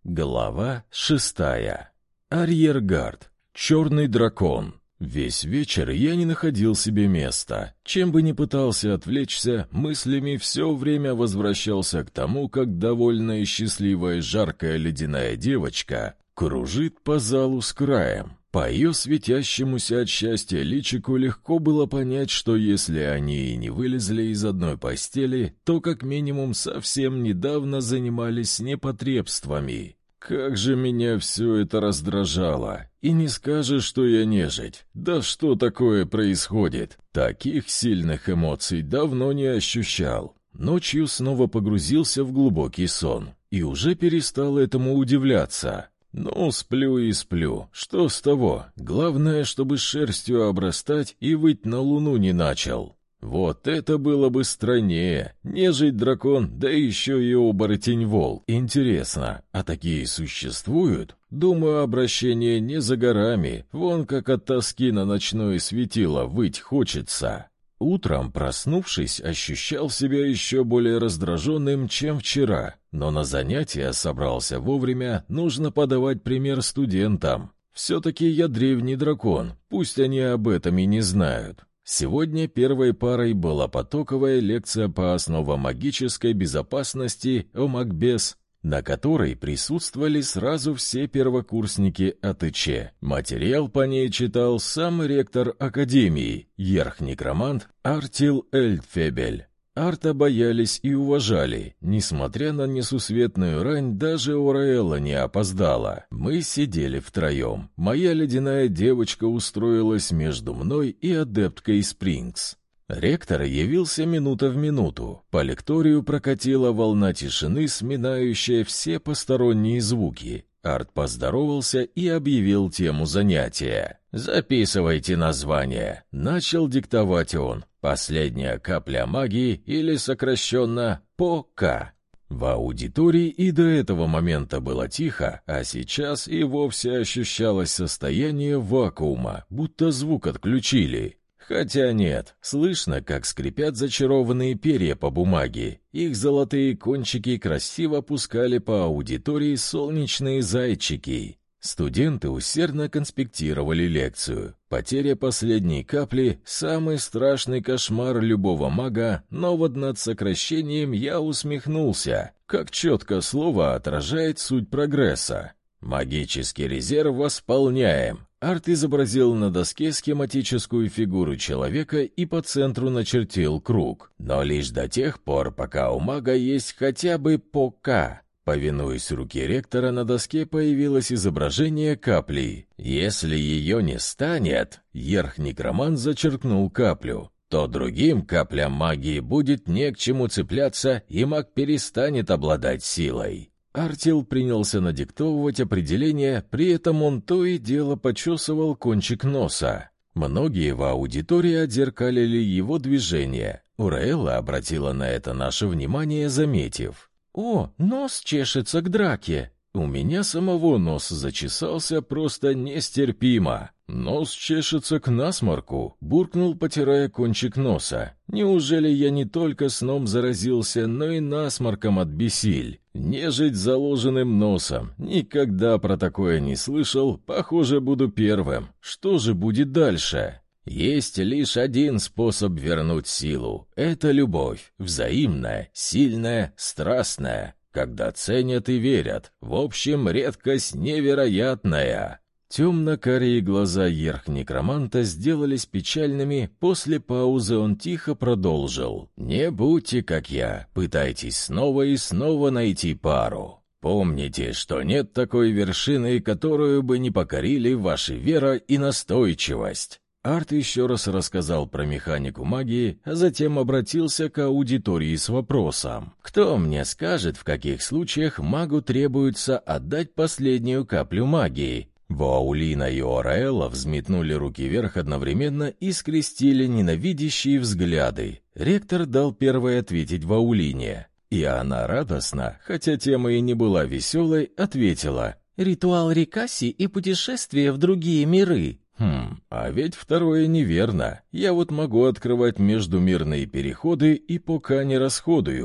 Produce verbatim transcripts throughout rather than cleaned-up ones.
Глава шестая. Арьергард. Черный дракон. Весь вечер я не находил себе места. Чем бы ни пытался отвлечься, мыслями все время возвращался к тому, как довольная и счастливая жаркая ледяная девочка кружит по залу с краем. По ее светящемуся от счастья личику легко было понять, что если они и не вылезли из одной постели, то как минимум совсем недавно занимались непотребствами. Как же меня все это раздражало. И не скажешь, что я нежить. Да что такое происходит? Таких сильных эмоций давно не ощущал. Ночью снова погрузился в глубокий сон. И уже перестал этому удивляться. Ну, сплю и сплю. Что с того? Главное, чтобы шерстью обрастать и выть на луну не начал. Вот это было бы страннее. Нежить дракон, да еще и оборотень-вол. Интересно, а такие существуют? Думаю, обращение не за горами. Вон как от тоски на ночное светило выть хочется. Утром, проснувшись, ощущал себя еще более раздраженным, чем вчера. Но на занятия собрался вовремя, нужно подавать пример студентам. Все-таки я древний дракон, пусть они об этом и не знают. Сегодня первой парой была потоковая лекция по основам магической безопасности ОМАГБЕС, на которой присутствовали сразу все первокурсники АТЧ. Материал по ней читал сам ректор Академии, ерх-некромант Артил Эльдфебель. Арта боялись и уважали. Несмотря на несусветную рань, даже Ораэлла не опоздала. Мы сидели втроем. Моя ледяная девочка устроилась между мной и адепткой Спрингс. Ректор явился минута в минуту. По лекторию прокатила волна тишины, сминающая все посторонние звуки. Арт поздоровался и объявил тему занятия. «Записывайте название», — начал диктовать он. «Последняя капля магии» или сокращенно ПОК. В аудитории и до этого момента было тихо, а сейчас и вовсе ощущалось состояние вакуума, будто звук отключили. Хотя нет, слышно, как скрипят зачарованные перья по бумаге. Их золотые кончики красиво пускали по аудитории солнечные зайчики. Студенты усердно конспектировали лекцию. Потеря последней капли — самый страшный кошмар любого мага, но вот над сокращением я усмехнулся. Как четко слово отражает суть прогресса. «Магический резерв восполняем». Арт изобразил на доске схематическую фигуру человека и по центру начертил круг. Но лишь до тех пор, пока у мага есть хотя бы ПОК. Повинуясь руке ректора, на доске появилось изображение капли. Если ее не станет, ерх-некромант зачеркнул каплю, то другим каплям магии будет не к чему цепляться, и маг перестанет обладать силой. Артил принялся надиктовывать определение, при этом он то и дело почесывал кончик носа. Многие в аудитории отзеркалили его движения. Ораэлла обратила на это наше внимание, заметив: «О, нос чешется к драке!» У меня самого нос зачесался просто нестерпимо. «Нос чешется к насморку», — буркнул, потирая кончик носа. «Неужели я не только сном заразился, но и насморком от бесиль? Нежить с заложенным носом. Никогда про такое не слышал, похоже, буду первым. Что же будет дальше?» Есть лишь один способ вернуть силу. Это любовь. Взаимная, сильная, страстная. Когда ценят и верят. В общем, редкость невероятная. Темно-карие глаза ерх-некроманта сделались печальными. После паузы он тихо продолжил. «Не будьте как я. Пытайтесь снова и снова найти пару. Помните, что нет такой вершины, которую бы не покорили ваша вера и настойчивость». Арт еще раз рассказал про механику магии, а затем обратился к аудитории с вопросом: «Кто мне скажет, в каких случаях магу требуется отдать последнюю каплю магии?» Ваулина и Ораэлла взметнули руки вверх одновременно и скрестили ненавидящие взгляды. Ректор дал первой ответить Ваулине, и она радостно, хотя тема и не была веселой, ответила: «Ритуал Рикаси и путешествие в другие миры». Хм, а ведь второе неверно. Я вот могу открывать междумирные переходы и пока не расходую.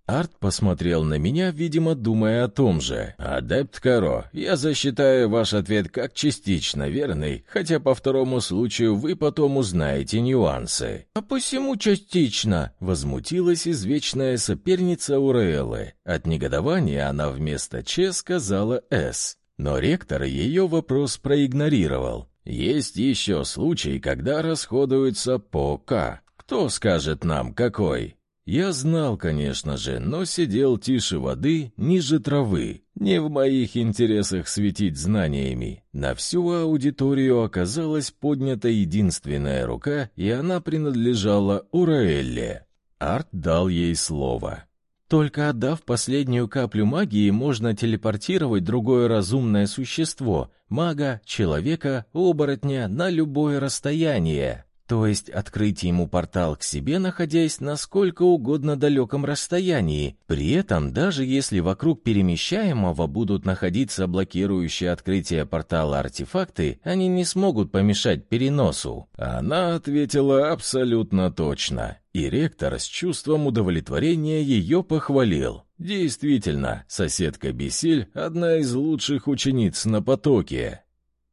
Арт посмотрел на меня, видимо, думая о том же. «Адепт Каро, я засчитаю ваш ответ как частично верный, хотя по второму случаю вы потом узнаете нюансы». «А посему частично?» — возмутилась извечная соперница Ураэллы. От негодования она вместо «Ч» сказала «С». Но ректор ее вопрос проигнорировал. «Есть еще случай, когда расходуется по «К». Кто скажет нам, какой?» Я знал, конечно же, но сидел тише воды, ниже травы. Не в моих интересах светить знаниями. На всю аудиторию оказалась поднята единственная рука, и она принадлежала Ураэлле. Арт дал ей слово. «Только отдав последнюю каплю магии, можно телепортировать другое разумное существо, мага, человека, оборотня, на любое расстояние». То есть открыть ему портал к себе, находясь на сколько угодно далеком расстоянии. При этом, даже если вокруг перемещаемого будут находиться блокирующие открытие портала артефакты, они не смогут помешать переносу. Она ответила абсолютно точно. И ректор с чувством удовлетворения ее похвалил. Действительно, соседка Бесиль – одна из лучших учениц на потоке.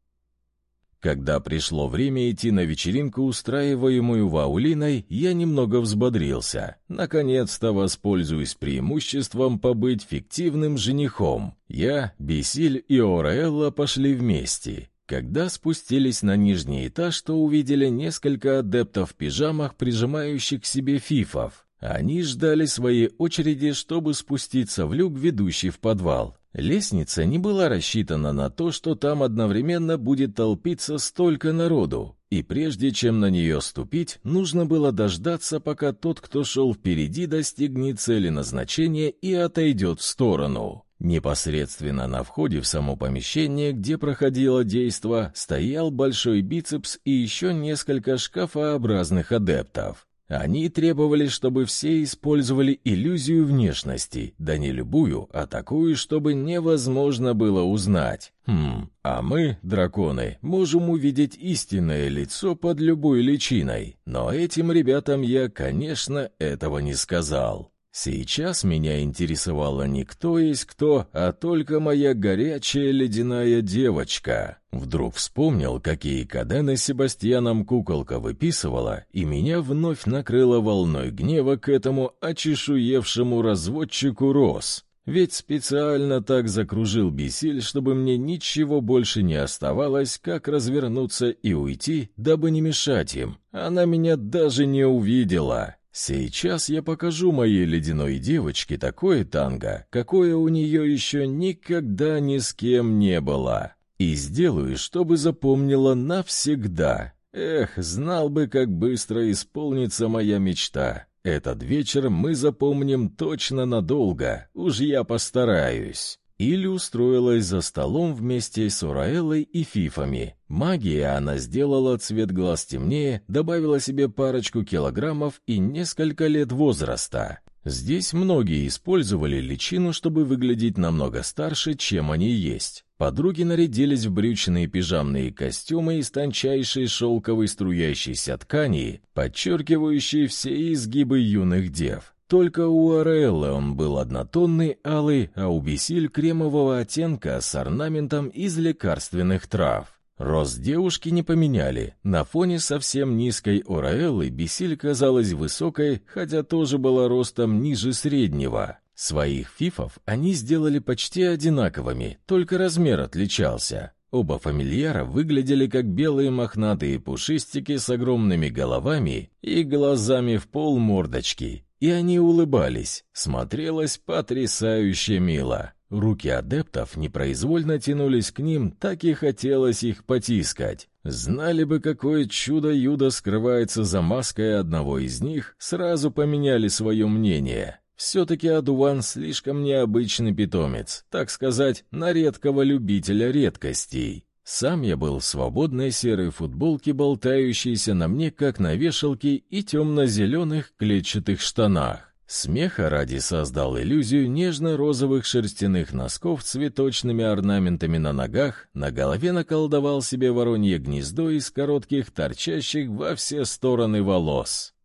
Когда пришло время идти на вечеринку, устраиваемую Ваулиной, я немного взбодрился. Наконец-то воспользуюсь преимуществом побыть фиктивным женихом. Я, Бесиль и Ураэлла пошли вместе. Когда спустились на нижний этаж, то увидели несколько адептов в пижамах, прижимающих к себе фифов. Они ждали своей очереди, чтобы спуститься в люк, ведущий в подвал. Лестница не была рассчитана на то, что там одновременно будет толпиться столько народу, и прежде чем на нее ступить, нужно было дождаться, пока тот, кто шел впереди, достигнет цели назначения и отойдет в сторону. Непосредственно на входе в само помещение, где проходило действо, стоял большой бицепс и еще несколько шкафообразных адептов. Они требовали, чтобы все использовали иллюзию внешности, да не любую, а такую, чтобы невозможно было узнать. Хм, а мы, драконы, можем увидеть истинное лицо под любой личиной. Но этим ребятам я, конечно, этого не сказал. Сейчас меня интересовало не кто есть кто, а только моя горячая ледяная девочка. Вдруг вспомнил, какие кадены Себастьяном куколка выписывала, и меня вновь накрыло волной гнева к этому очешуевшему разводчику роз. Ведь специально так закружил Бесиль, чтобы мне ничего больше не оставалось, как развернуться и уйти, дабы не мешать им. Она меня даже не увидела. Сейчас я покажу моей ледяной девочке такое танго, какое у нее еще никогда ни с кем не было. И сделаю, чтобы запомнила навсегда. Эх, знал бы, как быстро исполнится моя мечта. Этот вечер мы запомним точно надолго, уж я постараюсь. Или устроилась за столом вместе с Ураэллой и фифами. Магия она сделала цвет глаз темнее, добавила себе парочку килограммов и несколько лет возраста. Здесь многие использовали личину, чтобы выглядеть намного старше, чем они есть. Подруги нарядились в брючные пижамные костюмы из тончайшей шелковой струящейся ткани, подчеркивающей все изгибы юных дев. Только у Ураэллы он был однотонный, алый, а у Бесиль кремового оттенка с орнаментом из лекарственных трав. Рост девушки не поменяли. На фоне совсем низкой Ураэллы Бесиль казалась высокой, хотя тоже была ростом ниже среднего. Своих фифов они сделали почти одинаковыми, только размер отличался. Оба фамильяра выглядели как белые мохнатые пушистики с огромными головами и глазами в пол мордочки. И они улыбались. Смотрелось потрясающе мило. Руки адептов непроизвольно тянулись к ним, так и хотелось их потискать. Знали бы, какое чудо-юдо скрывается за маской одного из них, сразу поменяли свое мнение. Все-таки Адуван слишком необычный питомец, так сказать, на редкого любителя редкостей. Сам я был в свободной серой футболке, болтающейся на мне, как на вешалке, и темно-зеленых клетчатых штанах. Смеха ради создал иллюзию нежно-розовых шерстяных носков с цветочными орнаментами на ногах, на голове наколдовал себе воронье гнездо из коротких, торчащих во все стороны волос.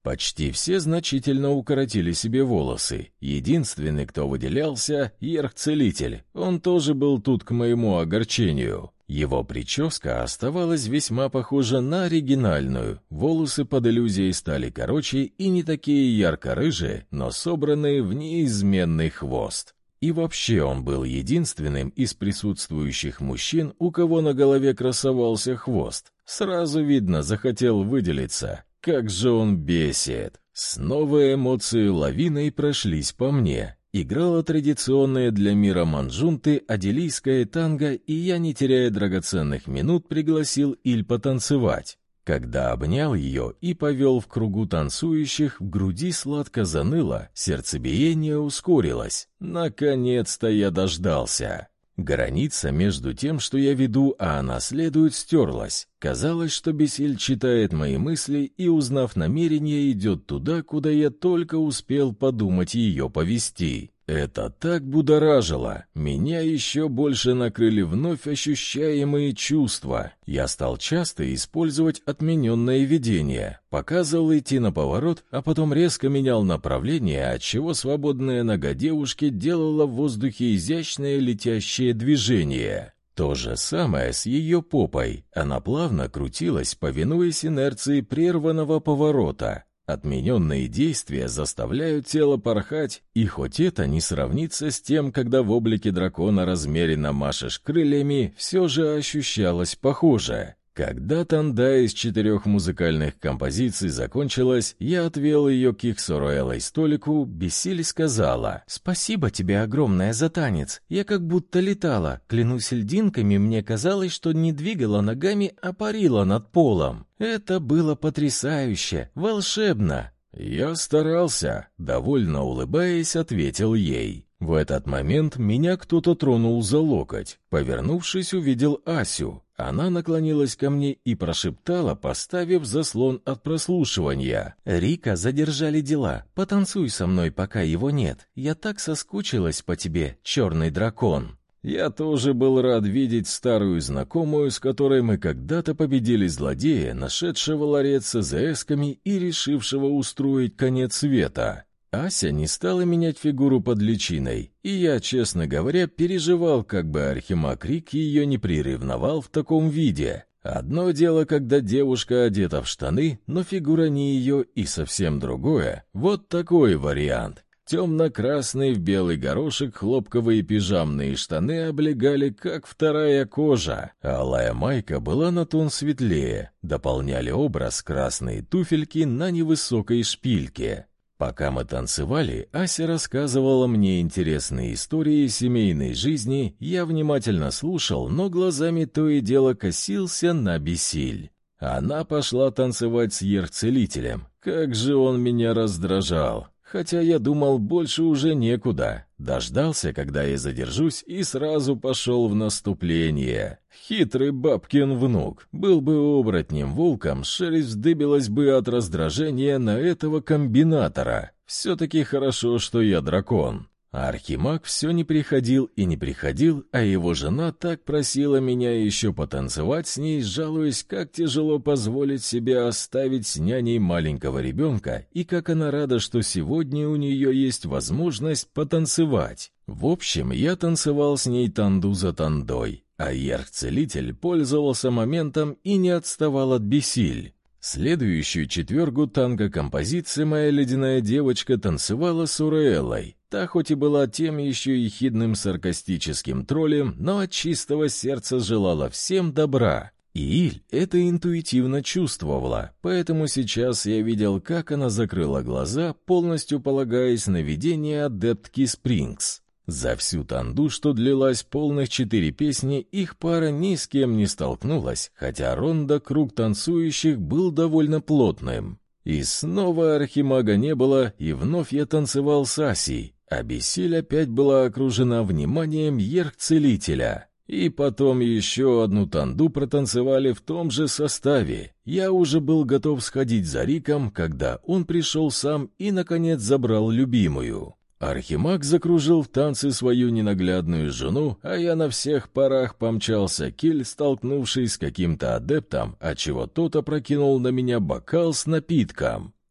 Почти все значительно укоротили себе волосы. Единственный, кто выделялся — Ерх-целитель. Он тоже был тут к моему огорчению. Его прическа оставалась весьма похожа на оригинальную. Волосы под иллюзией стали короче и не такие ярко-рыжие, но собранные в неизменный хвост. И вообще он был единственным из присутствующих мужчин, у кого на голове красовался хвост. Сразу видно, захотел выделиться. Как же он бесит! Снова эмоции лавиной прошлись по мне. Играла традиционная для мира манжунты аделийская танго, и я, не теряя драгоценных минут, пригласил Иль потанцевать. Когда обнял ее и повел в кругу танцующих, в груди сладко заныло, сердцебиение ускорилось. Наконец-то я дождался. Граница между тем, что я веду, а она следует, стерлась. Казалось, что Бесиль читает мои мысли и, узнав намерение, идет туда, куда я только успел подумать ее повести. Это так будоражило. Меня еще больше накрыли вновь ощущаемые чувства. Я стал часто использовать отмененное видение. Показывал идти на поворот, а потом резко менял направление, отчего свободная нога девушки делала в воздухе изящное летящее движение. То же самое с ее попой. Она плавно крутилась, повинуясь инерции прерванного поворота. Отмененные действия заставляют тело порхать, и хоть это не сравнится с тем, когда в облике дракона размеренно машешь крыльями, все же ощущалось похоже. Когда танда из четырех музыкальных композиций закончилась, я отвел ее к их с Оруэллой столику, Бесиль сказала: «Спасибо тебе огромное за танец, я как будто летала, клянусь льдинками, мне казалось, что не двигала ногами, а парила над полом. Это было потрясающе, волшебно». «Я старался», — довольно улыбаясь, ответил ей. В этот момент меня кто-то тронул за локоть. Повернувшись, увидел Асю. Она наклонилась ко мне и прошептала, поставив заслон от прослушивания: «Рика задержали дела. Потанцуй со мной, пока его нет. Я так соскучилась по тебе, черный дракон». Я тоже был рад видеть старую знакомую, с которой мы когда-то победили злодея, нашедшего ларец с ЭЗСками и решившего устроить конец света. Ася не стала менять фигуру под личиной, и я, честно говоря, переживал, как бы архимаг Рик ее не приревновал в таком виде. Одно дело, когда девушка одета в штаны, но фигура не ее, и совсем другое. Вот такой вариант. Темно-красные в белый горошек хлопковые пижамные штаны облегали, как вторая кожа. Алая майка была на тон светлее. Дополняли образ красные туфельки на невысокой шпильке. Пока мы танцевали, Ася рассказывала мне интересные истории семейной жизни, я внимательно слушал, но глазами то и дело косился на Бесиль. Она пошла танцевать с Ерх-целителем. Как же он меня раздражал! Хотя я думал, больше уже некуда. Дождался, когда я задержусь, и сразу пошел в наступление. Хитрый бабкин внук. Был бы оборотнем-волком, шерсть вздыбилась бы от раздражения на этого комбинатора. Все-таки хорошо, что я дракон. А архимаг все не приходил и не приходил, а его жена так просила меня еще потанцевать с ней, жалуясь, как тяжело позволить себе оставить с няней маленького ребенка, и как она рада, что сегодня у нее есть возможность потанцевать. В общем, я танцевал с ней танду за тандой, а Ерх-целитель пользовался моментом и не отставал от Бесиль. Следующую четвергу танго-композиции моя ледяная девочка танцевала с Оруэллой. Та хоть и была тем еще ехидным саркастическим троллем, но от чистого сердца желала всем добра. И Иль это интуитивно чувствовала, поэтому сейчас я видел, как она закрыла глаза, полностью полагаясь на видение адептки Спрингс. За всю танду, что длилась полных четыре песни, их пара ни с кем не столкнулась, хотя ронда круг танцующих был довольно плотным. И снова архимага не было, и вновь я танцевал с Асей, а Бесиль опять была окружена вниманием Ерх-целителя. И потом еще одну танду протанцевали в том же составе. Я уже был готов сходить за Риком, когда он пришел сам и, наконец, забрал любимую. Архимаг закружил в танце свою ненаглядную жену, а я на всех парах помчался к Иль, столкнувшись с каким-то адептом, отчего тот опрокинул на меня бокал с напитком.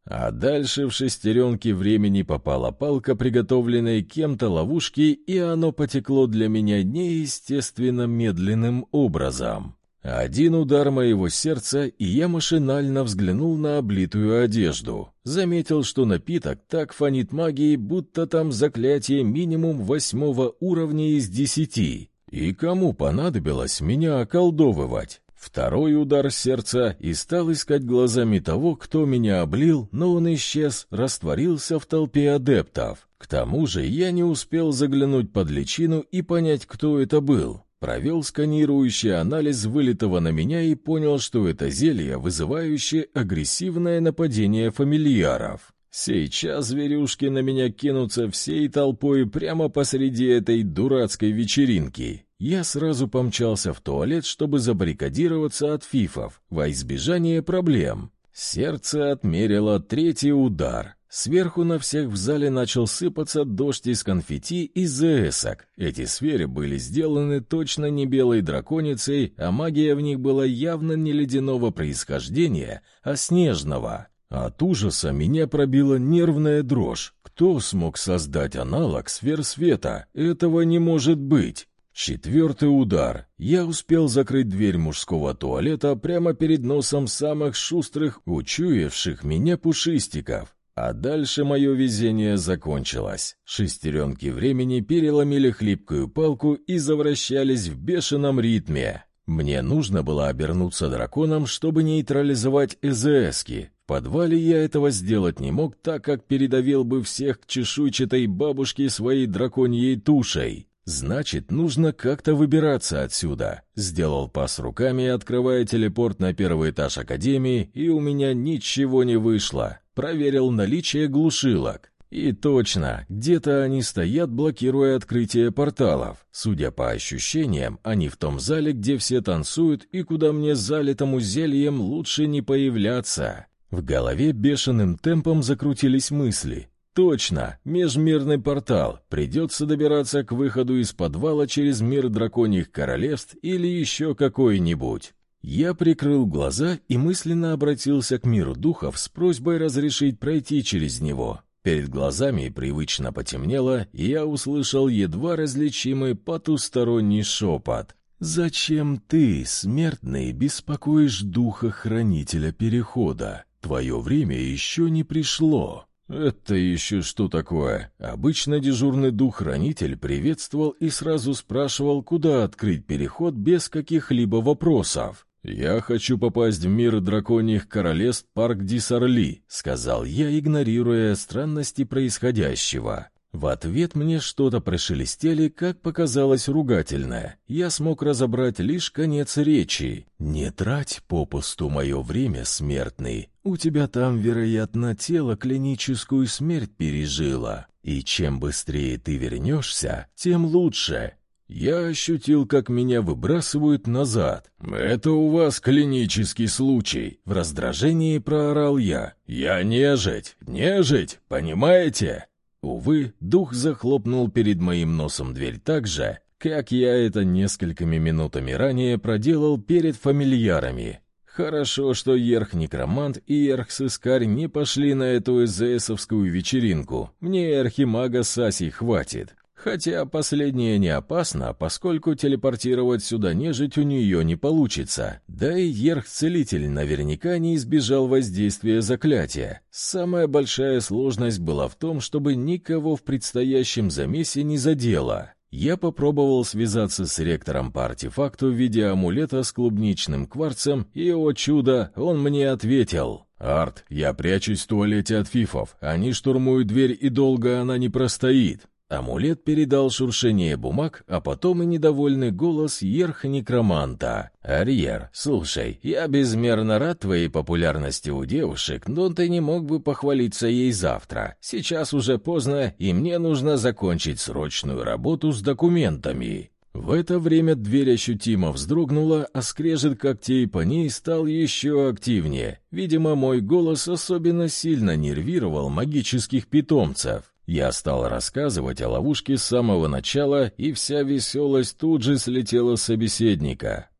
А дальше в шестеренки времени попала палка, приготовленная кем-то ловушки, и оно потекло для меня неестественно медленным образом. Один удар моего сердца, и я машинально взглянул на облитую одежду. Заметил, что напиток так фонит магией, будто там заклятие минимум восьмого уровня из десяти. И кому понадобилось меня околдовывать? Второй удар сердца, и стал искать глазами того, кто меня облил, но он исчез, растворился в толпе адептов. К тому же я не успел заглянуть под личину и понять, кто это был. Провел сканирующий анализ вылитого на меня и понял, что это зелье, вызывающее агрессивное нападение фамильяров. Сейчас зверюшки на меня кинутся всей толпой прямо посреди этой дурацкой вечеринки. Я сразу помчался в туалет, чтобы забаррикадироваться от фифов, во избежание проблем. Сердце отмерило третий удар. Сверху на всех в зале начал сыпаться дождь из конфетти и зээсок. Эти сферы были сделаны точно не белой драконицей, а магия в них была явно не ледяного происхождения, а снежного. От ужаса меня пробила нервная дрожь. Кто смог создать аналог сфер света? Этого не может быть. Четвертый удар. Я успел закрыть дверь мужского туалета прямо перед носом самых шустрых, учуявших меня пушистиков. А дальше мое везение закончилось. Шестеренки времени переломили хлипкую палку и завращались в бешеном ритме. Мне нужно было обернуться драконом, чтобы нейтрализовать ЭЗСки. В подвале я этого сделать не мог, так как передавил бы всех к чешуйчатой бабушке своей драконьей тушей. Значит, нужно как-то выбираться отсюда. Сделал пас руками, открывая телепорт на первый этаж Академии, и у меня ничего не вышло. Проверил наличие глушилок. И точно, где-то они стоят, блокируя открытие порталов. Судя по ощущениям, они в том зале, где все танцуют, и куда мне залитому зельем лучше не появляться. В голове бешеным темпом закрутились мысли. Точно, межмирный портал. Придется добираться к выходу из подвала через мир драконьих королевств или еще какой-нибудь. Я прикрыл глаза и мысленно обратился к миру духов с просьбой разрешить пройти через него. Перед глазами привычно потемнело, и я услышал едва различимый потусторонний шепот. «Зачем ты, смертный, беспокоишь духа-хранителя перехода? Твое время еще не пришло». «Это еще что такое?» Обычно дежурный дух-хранитель приветствовал и сразу спрашивал, куда открыть переход без каких-либо вопросов. «Я хочу попасть в мир драконьих королевств Парк Дисарли», — сказал я, игнорируя странности происходящего. В ответ мне что-то прошелестели, как показалось, ругательное. Я смог разобрать лишь конец речи. «Не трать попусту мое время, смертный. У тебя там, вероятно, тело клиническую смерть пережило. И чем быстрее ты вернешься, тем лучше». Я ощутил, как меня выбрасывают назад. «Это у вас клинический случай», — в раздражении проорал я. «Я нежить, нежить, понимаете?» Увы, дух захлопнул перед моим носом дверь так же, как я это несколькими минутами ранее проделал перед фамильярами. Хорошо, что Ерх-некромант и Ерх-сыскарь не пошли на эту эзэсовскую вечеринку. Мне архимага Саси хватит. Хотя последнее не опасно, поскольку телепортировать сюда нежить у нее не получится. Да и Ерх-целитель наверняка не избежал воздействия заклятия. Самая большая сложность была в том, чтобы никого в предстоящем замесе не задело. Я попробовал связаться с ректором по артефакту в виде амулета с клубничным кварцем, и, о чудо, он мне ответил: «Арт, я прячусь в туалете от фифов. Они штурмуют дверь, и долго она не простоит». Амулет передал шуршение бумаг, а потом и недовольный голос Ерха-некроманта. «Арьер, слушай, я безмерно рад твоей популярности у девушек, но ты не мог бы похвалиться ей завтра. Сейчас уже поздно, и мне нужно закончить срочную работу с документами». В это время дверь ощутимо вздрогнула, а скрежет когтей по ней стал еще активнее. Видимо, мой голос особенно сильно нервировал магических питомцев. Я стал рассказывать о ловушке с самого начала, и вся веселость тут же слетела с собеседника.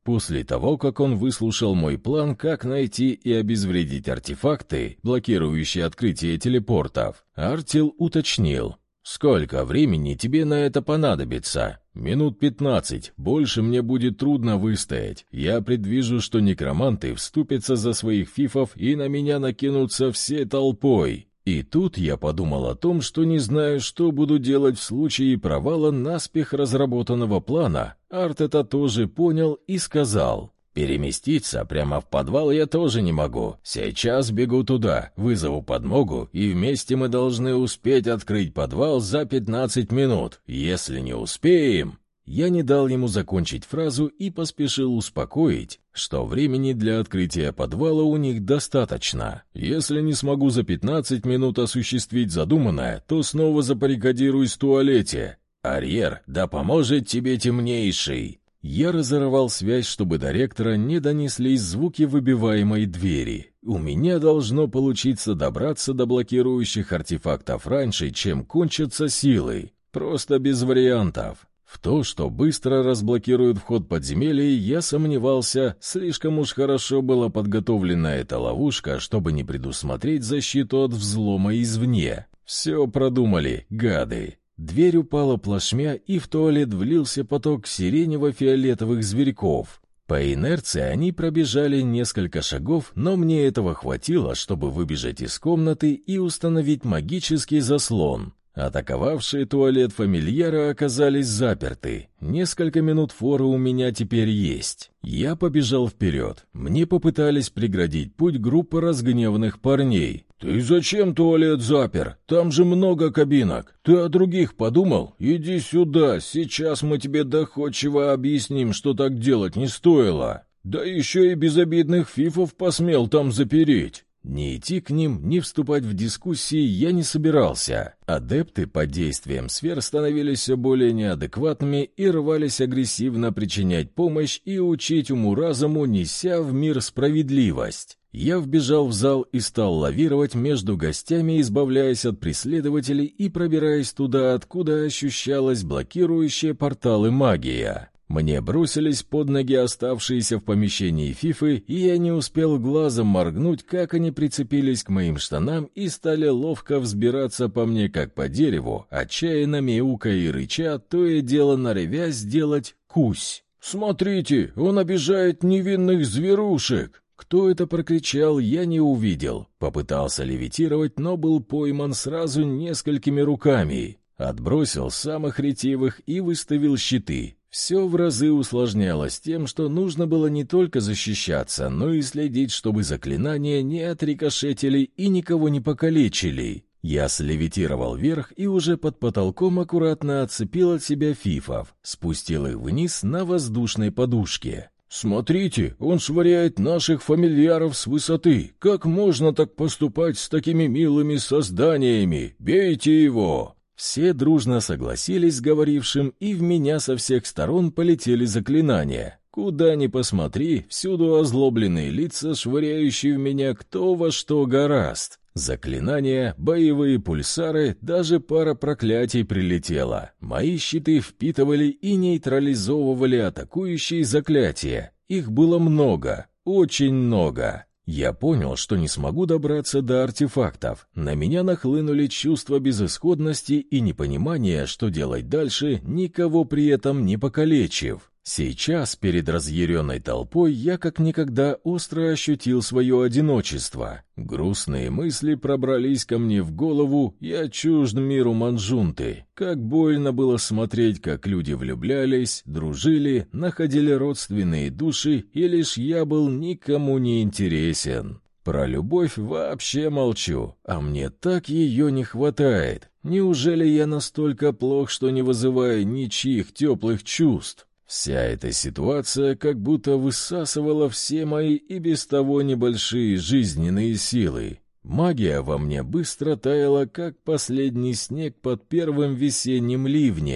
После того, как он выслушал мой план, как найти и обезвредить артефакты, блокирующие открытие телепортов, Артил уточнил: «Сколько времени тебе на это понадобится?» «Минут пятнадцать. Больше мне будет трудно выстоять. Я предвижу, что некроманты вступятся за своих фифов и на меня накинутся всей толпой». И тут я подумал о том, что не знаю, что буду делать в случае провала наспех разработанного плана. Арт это тоже понял и сказал: «Переместиться прямо в подвал я тоже не могу. Сейчас бегу туда, вызову подмогу, и вместе мы должны успеть открыть подвал за пятнадцать минут. Если не успеем...» Я не дал ему закончить фразу и поспешил успокоить, что времени для открытия подвала у них достаточно. Если не смогу за пятнадцать минут осуществить задуманное, то снова забаррикадируюсь в туалете. «Арьер, да поможет тебе темнейший!» Я разорвал связь, чтобы до ректора не донеслись звуки выбиваемой двери. У меня должно получиться добраться до блокирующих артефактов раньше, чем кончатся силы. Просто без вариантов. В то, что быстро разблокируют вход подземелья, я сомневался, слишком уж хорошо была подготовлена эта ловушка, чтобы не предусмотреть защиту от взлома извне. Все продумали, гады. Дверь упала плашмя, и в туалет влился поток сиренево-фиолетовых зверьков. По инерции они пробежали несколько шагов, но мне этого хватило, чтобы выбежать из комнаты и установить магический заслон. Атаковавшие туалет фамильяра оказались заперты. Несколько минут форы у меня теперь есть. Я побежал вперед. Мне попытались преградить путь группа разгневанных парней. «Ты зачем туалет запер? Там же много кабинок. Ты о других подумал? Иди сюда, сейчас мы тебе доходчиво объясним, что так делать не стоило. Да еще и безобидных фифов посмел там запереть». Не идти к ним, не вступать в дискуссии я не собирался. Адепты под действием сфер становились все более неадекватными и рвались агрессивно причинять помощь и учить уму-разуму, неся в мир справедливость. Я вбежал в зал и стал лавировать между гостями, избавляясь от преследователей и пробираясь туда, откуда ощущалась блокирующая порталы магия. Мне бросились под ноги оставшиеся в помещении фифы, и я не успел глазом моргнуть, как они прицепились к моим штанам и стали ловко взбираться по мне, как по дереву, отчаянно мяукая и рыча, то и дело норовя сделать кусь. «Смотрите, он обижает невинных зверушек!» Кто это прокричал, я не увидел. Попытался левитировать, но был пойман сразу несколькими руками. Отбросил самых ретивых и выставил щиты. Все в разы усложнялось тем, что нужно было не только защищаться, но и следить, чтобы заклинания не отрикошетили и никого не покалечили. Я слевитировал вверх и уже под потолком аккуратно отцепил от себя фифов, спустил их вниз на воздушной подушке. «Смотрите, он швыряет наших фамильяров с высоты. Как можно так поступать с такими милыми созданиями? Бейте его!» Все дружно согласились с говорившим, и в меня со всех сторон полетели заклинания. Куда ни посмотри, всюду озлобленные лица, швыряющие в меня кто во что горазд. Заклинания, боевые пульсары, даже пара проклятий прилетела. Мои щиты впитывали и нейтрализовывали атакующие заклятия. Их было много, очень много. Я понял, что не смогу добраться до артефактов. На меня нахлынули чувства безысходности и непонимания, что делать дальше, никого при этом не покалечив. Сейчас, перед разъяренной толпой, я как никогда остро ощутил свое одиночество. Грустные мысли пробрались ко мне в голову, я чужд миру Манджунты. Как больно было смотреть, как люди влюблялись, дружили, находили родственные души, и лишь я был никому не интересен. Про любовь вообще молчу, а мне так ее не хватает. Неужели я настолько плох, что не вызываю ничьих теплых чувств? Вся эта ситуация как будто высасывала все мои и без того небольшие жизненные силы. Магия во мне быстро таяла, как последний снег под первым весенним ливнем.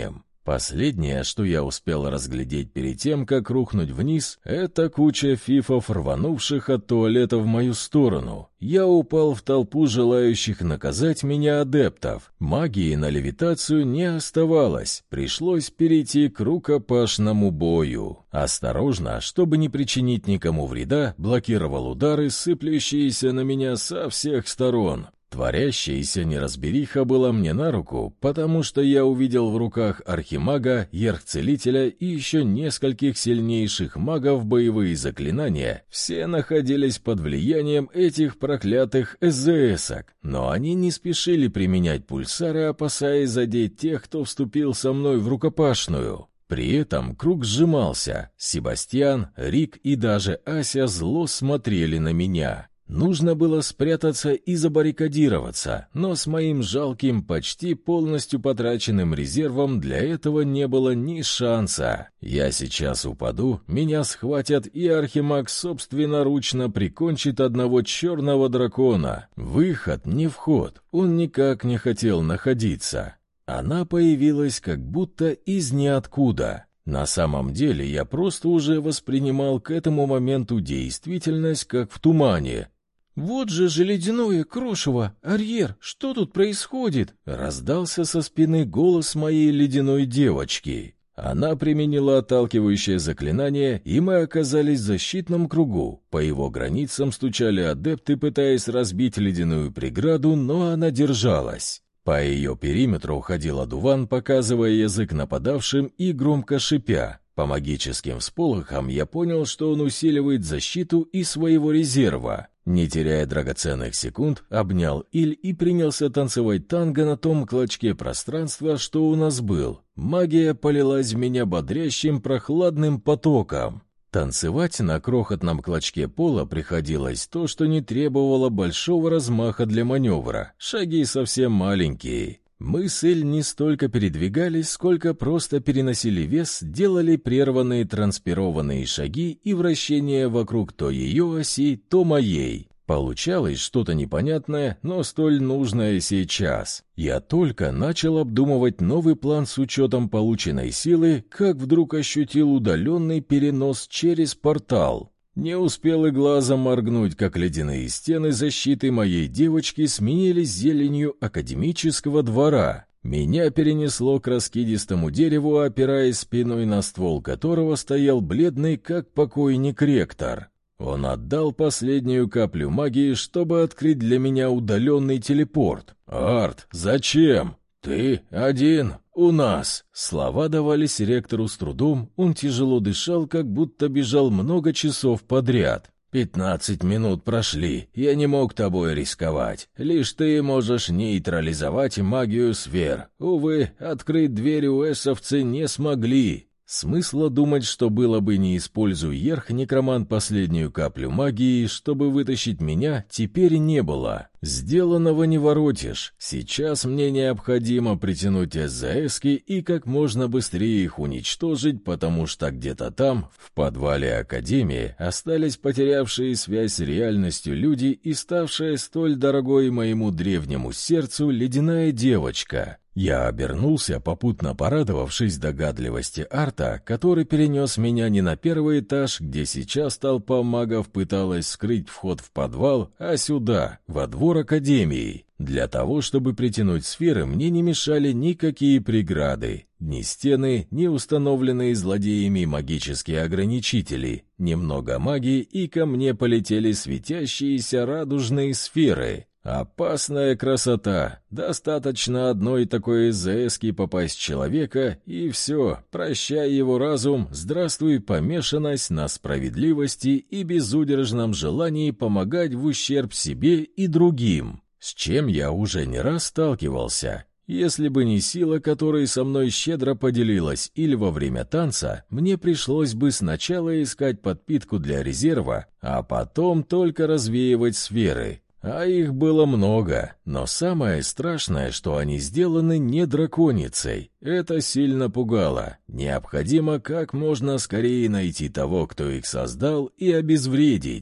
Последнее, что я успел разглядеть перед тем, как рухнуть вниз, это куча фифов, рванувших от туалета в мою сторону. Я упал в толпу желающих наказать меня адептов. Магии на левитацию не оставалось, пришлось перейти к рукопашному бою. Осторожно, чтобы не причинить никому вреда, блокировал удары, сыплющиеся на меня со всех сторон. Творящаяся неразбериха была мне на руку, потому что я увидел в руках архимага, ерхцелителя и еще нескольких сильнейших магов боевые заклинания. Все находились под влиянием этих проклятых эсэсок, но они не спешили применять пульсары, опасаясь задеть тех, кто вступил со мной в рукопашную. При этом круг сжимался. Себастьян, Рик и даже Ася зло смотрели на меня. Нужно было спрятаться и забаррикадироваться, но с моим жалким, почти полностью потраченным резервом для этого не было ни шанса. Я сейчас упаду, меня схватят, и архимаг собственноручно прикончит одного черного дракона. Выход не вход, он никак не хотел находиться. Она появилась как будто из ниоткуда. На самом деле я просто уже воспринимал к этому моменту действительность как в тумане. «Вот же же ледяное крошево! Арьер, что тут происходит?» Раздался со спины голос моей ледяной девочки. Она применила отталкивающее заклинание, и мы оказались в защитном кругу. По его границам стучали адепты, пытаясь разбить ледяную преграду, но она держалась. По ее периметру ходил одуван, показывая язык нападавшим и громко шипя. По магическим всполохам я понял, что он усиливает защиту и своего резерва. Не теряя драгоценных секунд, обнял Иль и принялся танцевать танго на том клочке пространства, что у нас был. Магия полилась в меня бодрящим прохладным потоком. Танцевать на крохотном клочке пола приходилось то, что не требовало большого размаха для маневра. Шаги совсем маленькие. Мы с Эль не столько передвигались, сколько просто переносили вес, делали прерванные транспированные шаги и вращения вокруг то ее оси, то моей. Получалось что-то непонятное, но столь нужное сейчас. Я только начал обдумывать новый план с учетом полученной силы, как вдруг ощутил удаленный перенос через портал. Не успел и глазом моргнуть, как ледяные стены защиты моей девочки сменились зеленью академического двора. Меня перенесло к раскидистому дереву, опираясь спиной на ствол которого стоял бледный, как покойник, ректор. Он отдал последнюю каплю магии, чтобы открыть для меня удаленный телепорт. «Арт, зачем? Ты один у нас!» Слова давались ректору с трудом, он тяжело дышал, как будто бежал много часов подряд. «Пятнадцать минут прошли, я не мог тобой рисковать. Лишь ты можешь нейтрализовать магию сфер. Увы, открыть дверь уэсовцы не смогли». Смысла думать, что было бы, не используя Ерх, некромант последнюю каплю магии, чтобы вытащить меня, теперь не было. Сделанного не воротишь. Сейчас мне необходимо притянуть эсэски и как можно быстрее их уничтожить, потому что где-то там, в подвале Академии, остались потерявшие связь с реальностью люди и ставшая столь дорогой моему древнему сердцу ледяная девочка. Я обернулся, попутно порадовавшись догадливости Арта, который перенес меня не на первый этаж, где сейчас толпа магов пыталась скрыть вход в подвал, а сюда, во двор Академии. Для того, чтобы притянуть сферы, мне не мешали никакие преграды. Ни стены, ни установленные злодеями магические ограничители. Немного магии, и ко мне полетели светящиеся радужные сферы. Опасная красота. Достаточно одной такой эсэски попасть в человека, и все, прощай его разум, здравствуй помешанность на справедливости и безудержном желании помогать в ущерб себе и другим, с чем я уже не раз сталкивался. Если бы не сила, которой со мной щедро поделилась или во время танца, мне пришлось бы сначала искать подпитку для резерва, а потом только развеивать сферы. А их было много, но самое страшное, что они сделаны не драконицей. Это сильно пугало. Необходимо как можно скорее найти того, кто их создал, и обезвредить.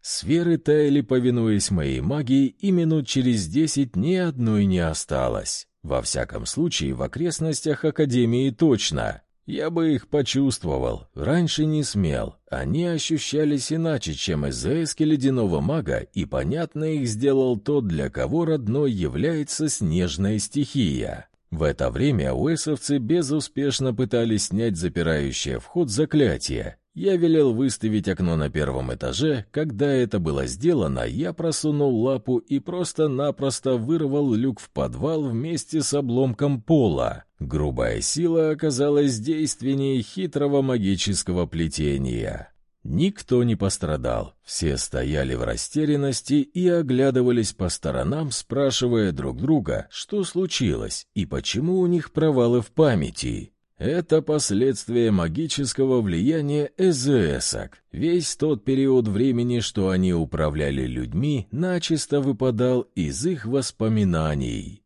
Сферы таяли, повинуясь моей магии, и минут через десять ни одной не осталось. Во всяком случае, в окрестностях Академии точно. Я бы их почувствовал, раньше не смел. Они ощущались иначе, чем эзэски ледяного мага, и понятно их сделал тот, для кого родной является снежная стихия. В это время уэсовцы безуспешно пытались снять запирающее вход заклятие. Я велел выставить окно на первом этаже. Когда это было сделано, я просунул лапу и просто-напросто вырвал люк в подвал вместе с обломком пола. Грубая сила оказалась действеннее хитрого магического плетения. Никто не пострадал. Все стояли в растерянности и оглядывались по сторонам, спрашивая друг друга, что случилось и почему у них провалы в памяти. Это последствия магического влияния эзэсок. Весь тот период времени, что они управляли людьми, начисто выпадал из их воспоминаний.